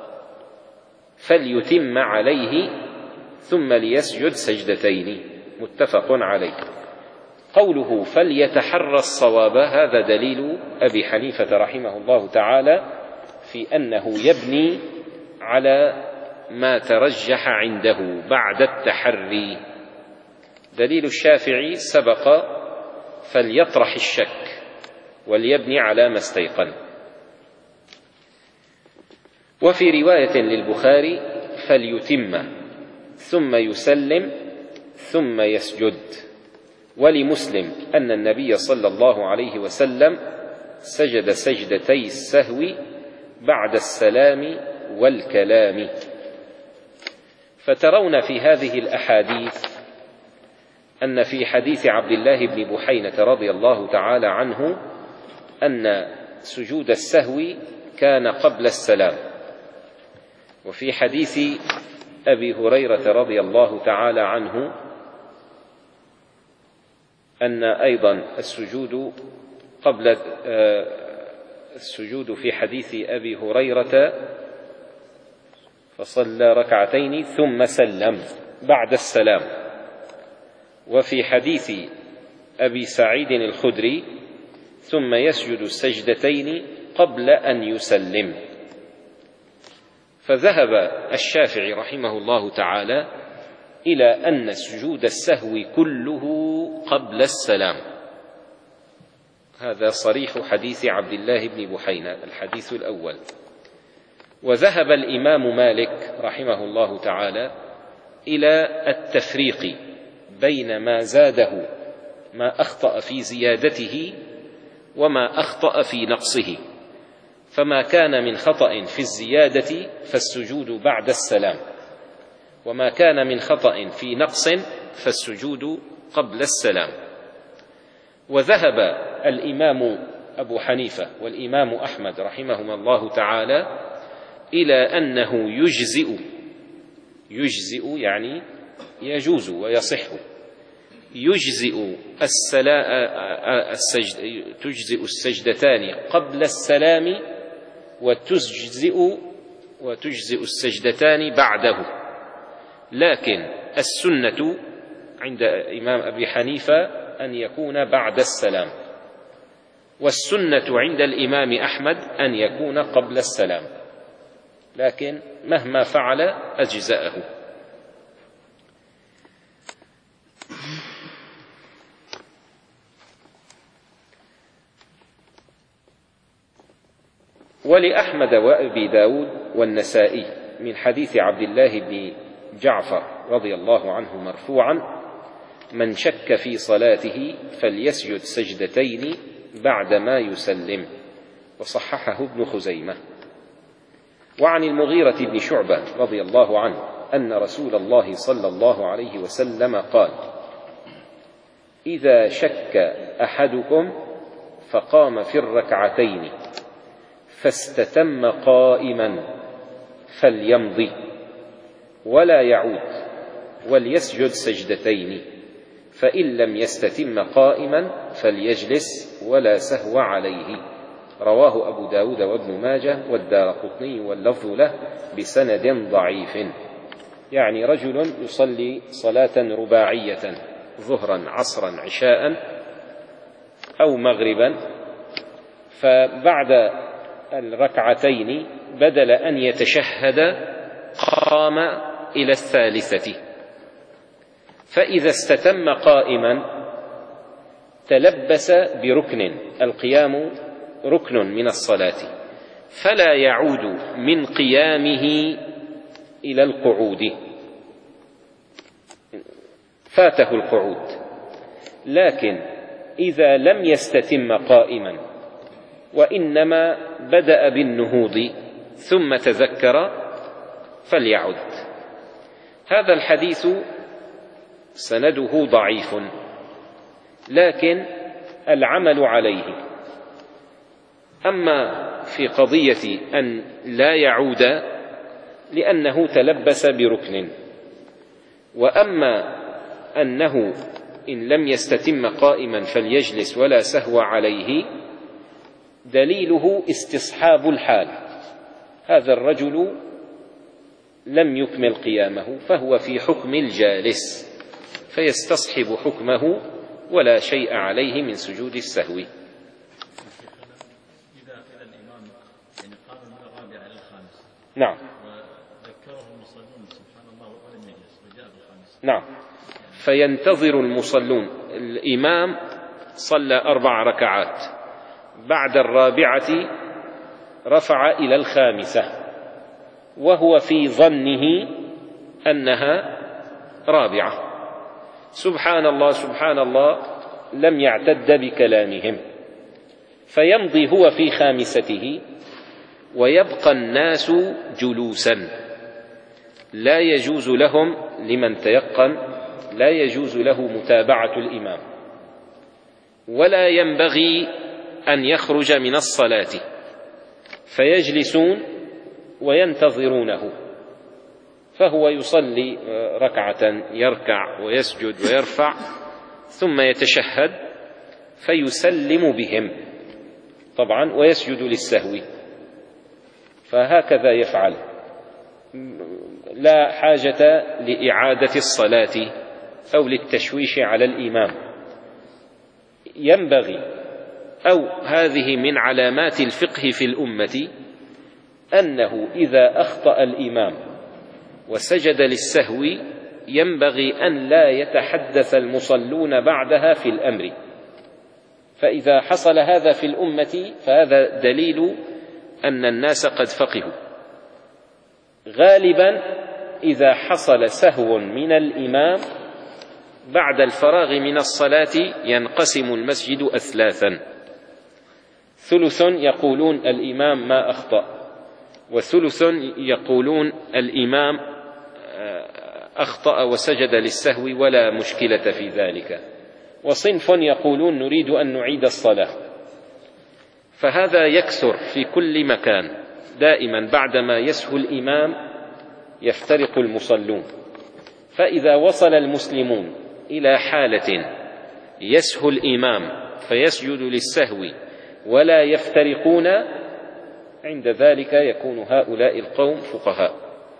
فليتم عليه ثم ليسجد سجدتين، متفق عليه. قوله فليتحرى الصواب هذا دليل أبي حنيفة رحمه الله تعالى في أنه يبني على ما ترجح عنده بعد التحري. دليل الشافعي سبق، فليطرح الشك وليبني على ما استيقن. وفي رواية للبخاري فليتم ثم يسلم ثم يسجد. ولمسلم أن النبي صلى الله عليه وسلم سجد سجدتي السهو بعد السلام والكلام. فترون في هذه الأحاديث أن في حديث عبد الله بن بحينة رضي الله تعالى عنه أن سجود السهو كان قبل السلام، وفي حديث أبي هريرة رضي الله تعالى عنه أن أيضا السجود قبل السجود في حديث أبي هريرة فصلى ركعتين ثم سلم بعد السلام. وفي حديث أبي سعيد الخدري ثم يسجد السجدتين قبل أن يسلم. فذهب الشافعي رحمه الله تعالى إلى أن سجود السهو كله قبل السلام. هذا صريح حديث عبد الله بن بحينة الحديث الأول. وذهب الإمام مالك رحمه الله تعالى إلى التفريق بين ما زاده، ما أخطأ في زيادته وما أخطأ في نقصه. فما كان من خطأ في الزيادة فالسجود بعد السلام، وما كان من خطأ في نقص فالسجود قبل السلام. وذهب الإمام أبو حنيفة والإمام أحمد رحمهما الله تعالى إلى أنه يجزئ يجزئ يعني يجوز ويصح يجزئ السجد تجزئ السجدتان قبل السلام وتجزئ وتجزئ السجدتان بعده. لكن السنة عند إمام أبي حنيفة أن يكون بعد السلام، والسنة عند الإمام أحمد أن يكون قبل السلام، لكن مهما فعل أجزأه. ولأحمد وأبي داود والنسائي من حديث عبد الله بن جعفر رضي الله عنه مرفوعا: من شك في صلاته فليسجد سجدتين بعدما يسلم، وصححه ابن خزيمة. وعن المغيرة بن شعبة رضي الله عنه أن رسول الله صلى الله عليه وسلم قال: إذا شك أحدكم فقام في الركعتين فاستتم قائما فليمضي ولا يعود وليسجد سجدتين، فإن لم يستتم قائما فليجلس ولا سهو عليه. رواه أبو داود وابن ماجه والدارقطني واللفظ له بسند ضعيف. يعني رجل يصلي صلاة رباعية ظهرا عصرا عشاء أو مغربا، فبعد الركعتين بدل أن يتشهد قام إلى الثالثة، فإذا استتم قائما تلبس بركن، القيام ركن من الصلاة، فلا يعود من قيامه إلى القعود، فاته القعود. لكن إذا لم يستتم قائما وإنما بدأ بالنهوض ثم تذكر فليعد. هذا الحديث سنده ضعيف، لكن العمل عليه. أما في قضية أن لا يعود لأنه تلبس بركن، وأما أنه إن لم يستتم قائما فليجلس ولا سهو عليه، دليله استصحاب الحال. هذا الرجل لم يكمل قيامه فهو في حكم الجالس، فيستصحب حكمه ولا شيء عليه من سجود السهو.
إذا الإمام يعني قام من الرابعة إلى الخامسة،
نعم،
وذكره المصلون سبحان الله ولم يجلس وجاء بالخامسة،
نعم، فينتظر المصلون. الإمام صلى أربع ركعات، بعد الرابعة رفع إلى الخامسة وهو في ظنه أنها رابعة، سبحان الله سبحان الله، لم يعتد بكلامهم، فيمضي هو في خامسته ويبقى الناس جلوسا. لا يجوز لهم، لمن تيقن لا يجوز له متابعة الإمام، ولا ينبغي أن يخرج من الصلاة، فيجلسون وينتظرونه، فهو يصلي ركعة يركع ويسجد ويرفع ثم يتشهد فيسلم بهم طبعا ويسجد للسهو، فهكذا يفعل، لا حاجة لإعادة الصلاة أو للتشويش على الإمام. ينبغي، أو هذه من علامات الفقه في الأمة، أنه إذا أخطأ الإمام وسجد للسهو ينبغي أن لا يتحدث المصلون بعدها في الأمر، فإذا حصل هذا في الأمة فهذا دليل أن الناس قد فقهوا. غالبا إذا حصل سهو من الإمام بعد الفراغ من الصلاة ينقسم المسجد أثلاثا: ثلث يقولون الإمام ما أخطأ، وثلث يقولون الإمام أخطأ وسجد للسهو ولا مشكلة في ذلك، وصنف يقولون نريد أن نعيد الصلاة. فهذا يكثر في كل مكان، دائما بعدما يسهو الإمام يفترق المصلون، فإذا وصل المسلمون إلى حالة يسهو الإمام فيسجد للسهو ولا يفترقون، عند ذلك يكون هؤلاء القوم فقهاء.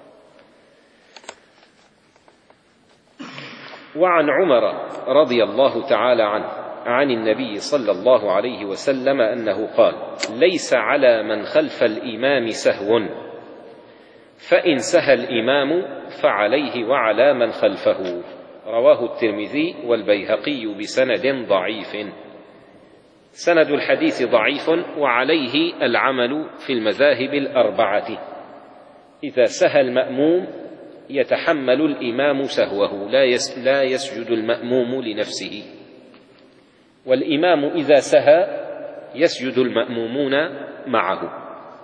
وعن عمر رضي الله تعالى عنه عن النبي صلى الله عليه وسلم أنه قال: ليس على من خلف الإمام سهو، فإن سهى الإمام فعليه وعلى من خلفه. رواه الترمذي والبيهقي بسند ضعيف. سند الحديث ضعيف، وعليه العمل في المذاهب الأربعة. إذا سهى المأموم يتحمل الإمام سهوه، لا يسجد المأموم لنفسه، والإمام إذا سهى يسجد المأمومون معه.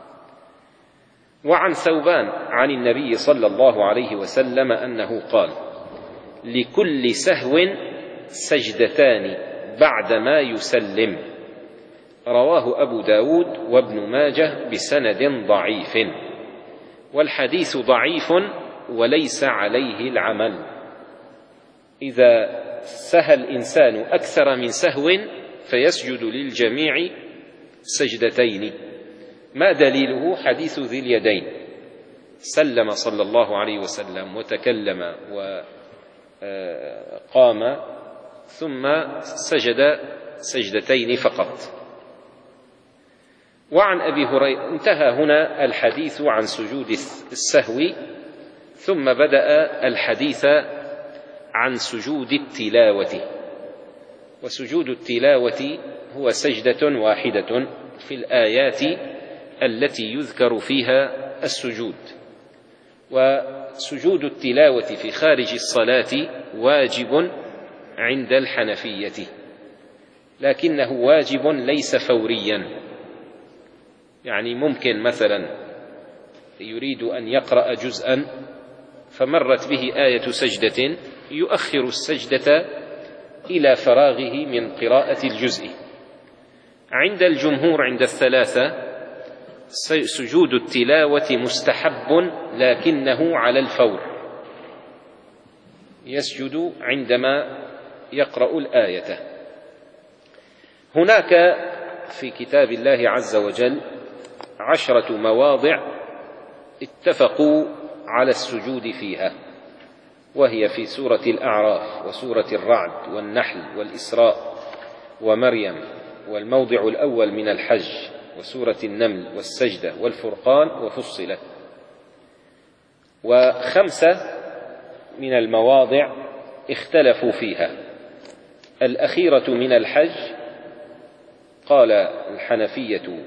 وعن ثوبان عن النبي صلى الله عليه وسلم أنه قال: لكل سهو سجدتان بعدما يسلم. رواه أبو داود وابن ماجه بسند ضعيف، والحديث ضعيف وليس عليه العمل. إذا سهى الإنسان أكثر من سهو فيسجد للجميع سجدتين. ما دليله؟ حديث ذي اليدين، سلم صلى الله عليه وسلم وتكلم وقام ثم سجد سجدتين فقط. وعن أبي هريرة انتهى هنا الحديث عن سجود السهو، ثم بدأ الحديث عن سجود التلاوة. وسجود التلاوة هو سجدة واحدة في الآيات التي يذكر فيها السجود. وسجود التلاوة في خارج الصلاة واجب عند الحنفية، لكنه واجب ليس فوريا. يعني ممكن مثلا يريد أن يقرأ جزءا فمرت به آية سجدة، يؤخر السجدة إلى فراغه من قراءة الجزء. عند الجمهور عند الثلاثة سجود التلاوة مستحب لكنه على الفور، يسجد عندما يقرأ الآية. هناك في كتاب الله عز وجل عشرة مواضع اتفقوا على السجود فيها، وهي في سورة الأعراف وسورة الرعد والنحل والإسراء ومريم والموضع الأول من الحج وسورة النمل والسجدة والفرقان وفصلت. وخمسة من المواضع اختلفوا فيها. الأخيرة من الحج قال الحنفية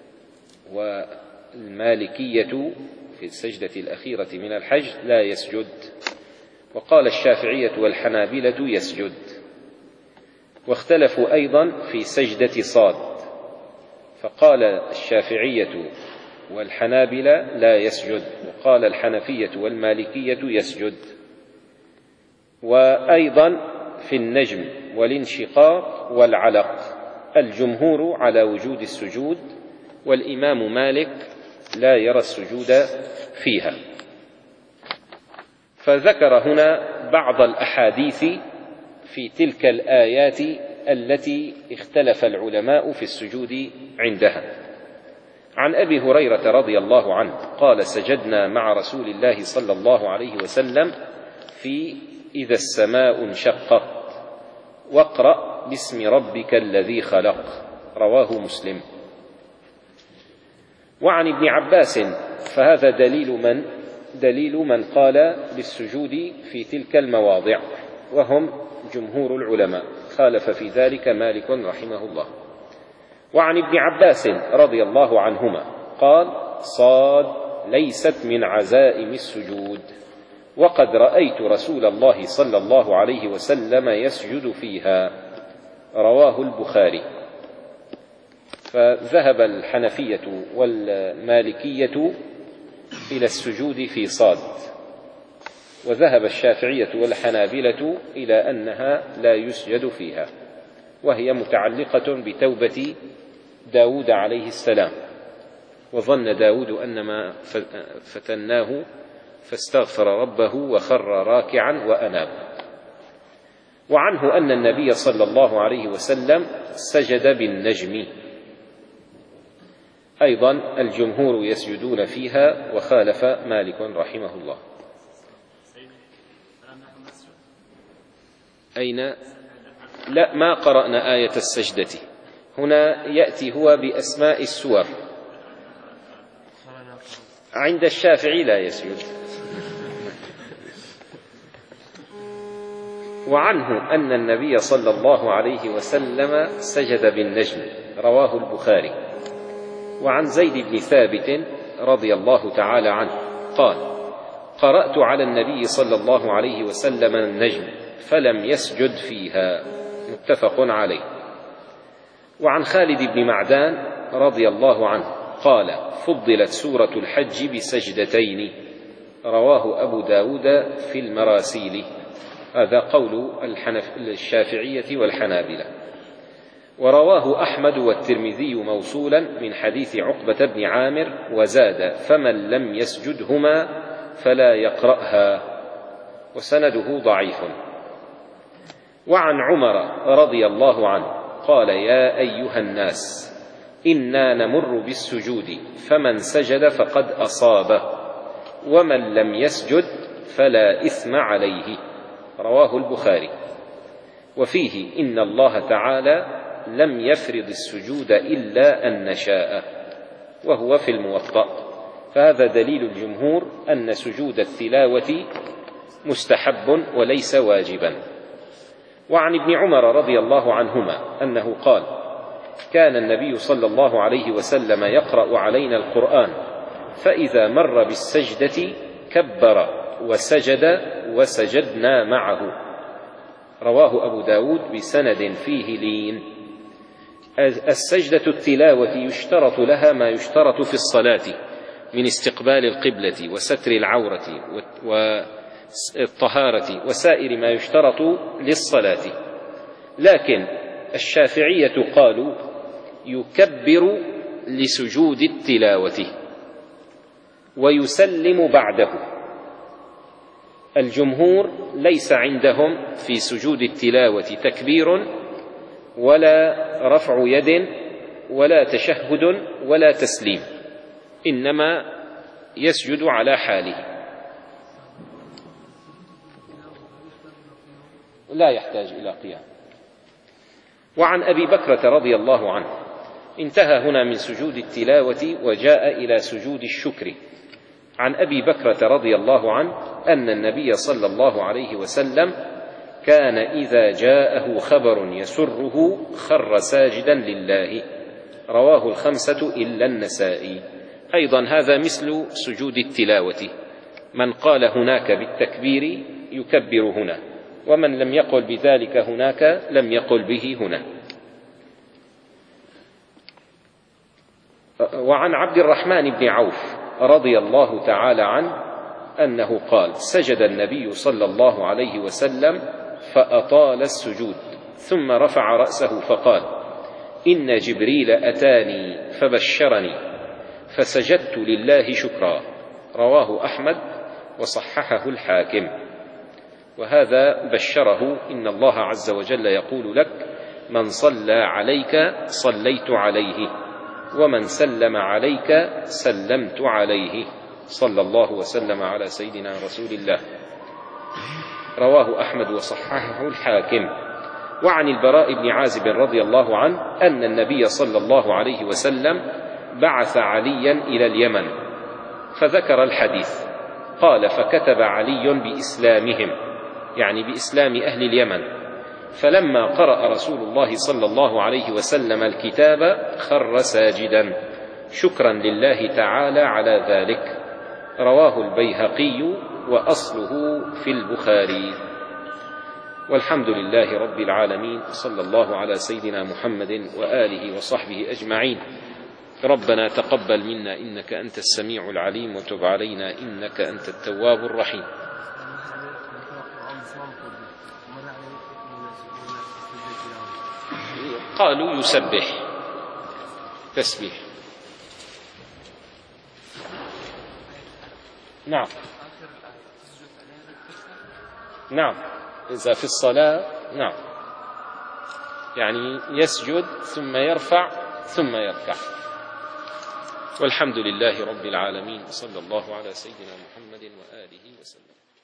والمالكية في السجدة الأخيرة من الحج لا يسجد، وقال الشافعية والحنابلة يسجد. واختلفوا أيضا في سجدة صاد، فقال الشافعية والحنابلة لا يسجد، وقال الحنفية والمالكية يسجد. وأيضا في النجم والانشقاق والعلق الجمهور على وجود السجود، والإمام مالك لا يرى السجود فيها. فذكر هنا بعض الأحاديث في تلك الآيات التي اختلف العلماء في السجود عندها. عن أبي هريرة رضي الله عنه قال: سجدنا مع رسول الله صلى الله عليه وسلم في إذا السماء انشقت واقرأ باسم ربك الذي خلق، رواه مسلم. وعن ابن عباس، فهذا دليل من دليل من قال بالسجود في تلك المواضع، وهم جمهور العلماء، خالف في ذلك مالك رحمه الله. وعن ابن عباس رضي الله عنهما قال: صاد ليست من عزائم السجود، وقد رأيت رسول الله صلى الله عليه وسلم يسجد فيها، رواه البخاري. فذهب الحنفية والمالكية إلى السجود في صاد، وذهب الشافعية والحنابلة إلى أنها لا يسجد فيها، وهي متعلقة بتوبة داود عليه السلام، وظن داود أنما فتناه فاستغفر ربه وخر راكعا وأناب. وعنه أن النبي صلى الله عليه وسلم سجد بالنجم، أيضا الجمهور يسجدون فيها، وخالف مالك رحمه الله. أين؟ لا، ما قرأنا آية السجدة، هنا يأتي هو بأسماء السور. عند الشافعي لا يسجد. وعنه أن النبي صلى الله عليه وسلم سجد بالنجم، رواه البخاري. وعن زيد بن ثابت رضي الله تعالى عنه قال: قرأت على النبي صلى الله عليه وسلم النجم فلم يسجد فيها، متفق عليه. وعن خالد بن معدان رضي الله عنه قال: فضلت سورة الحج بسجدتين، رواه أبو داود في المراسيل. هذا قول الشافعية والحنابلة. ورواه أحمد والترمذي موصولا من حديث عقبة بن عامر، وزاد: فمن لم يسجدهما فلا يقرأها، وسنده ضعيف. وعن عمر رضي الله عنه قال: يا أيها الناس إنا نمر بالسجود فمن سجد فقد أصابه ومن لم يسجد فلا إثم عليه. رواه البخاري. وفيه إن الله تعالى لم يفرض السجود إلا أن نشاء، وهو في الموطأ، فهذا دليل الجمهور أن سجود التلاوة مستحب وليس واجبا. وعن ابن عمر رضي الله عنهما أنه قال: كان النبي صلى الله عليه وسلم يقرأ علينا القرآن فإذا مر بالسجدة كبر وسجد وسجدنا معه. رواه أبو داود بسند فيه لين. السجدة التلاوة يشترط لها ما يشترط في الصلاة من استقبال القبلة وستر العورة والطهارة وسائر ما يشترط للصلاة، لكن الشافعية قالوا يكبر لسجود التلاوة ويسلم بعده. الجمهور ليس عندهم في سجود التلاوة تكبير ولا رفع يد ولا تشهد ولا تسليم، إنما يسجد على حاله، لا يحتاج إلى قيام. وعن أبي بكرة رضي الله عنه انتهى هنا من سجود التلاوة وجاء إلى سجود الشكر. عن أبي بكرة رضي الله عنه أن النبي صلى الله عليه وسلم كان إذا جاءه خبر يسره خر ساجدا لله. رواه الخمسة إلا النسائي. أيضا هذا مثل سجود التلاوة، من قال هناك بالتكبير يكبر هنا، ومن لم يقل بذلك هناك لم يقل به هنا. وعن عبد الرحمن بن عوف رضي الله تعالى عنه أنه قال: سجد النبي صلى الله عليه وسلم فأطال السجود ثم رفع رأسه فقال: إن جبريل أتاني فبشرني فسجدت لله شكرا. رواه أحمد وصححه الحاكم. وهذا بشره: إن الله عز وجل يقول لك: من صلى عليك صليت عليه، ومن سلم عليك سلمت عليه. صلى الله وسلم على سيدنا رسول الله. رواه أحمد وصححه الحاكم. وعن البراء بن عازب رضي الله عنه أن النبي صلى الله عليه وسلم بعث عليا إلى اليمن فذكر الحديث، قال: فكتب علي بإسلامهم، يعني بإسلام أهل اليمن، فلما قرأ رسول الله صلى الله عليه وسلم الكتاب خر ساجدا شكرا لله تعالى على ذلك. رواه البيهقي وأصله في البخاري. والحمد لله رب العالمين، صلى الله على سيدنا محمد وآله وصحبه أجمعين. ربنا تقبل منا إنك أنت السميع العليم، وتب علينا إنك أنت التواب الرحيم. قالوا يسبح تسبيح. نعم نعم إذا في الصلاة نعم، يعني يسجد ثم يرفع ثم يركع. والحمد لله رب العالمين، صلى الله على سيدنا محمد وآله وسلم.